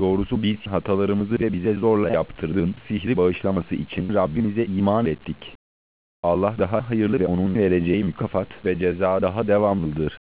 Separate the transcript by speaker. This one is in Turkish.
Speaker 1: Doğrusu biz hatalarımızı ve bize zorla yaptırdığın sihri bağışlaması için Rabbimize iman ettik. Allah daha hayırlı ve onun vereceği mükafat ve ceza daha devamlıdır.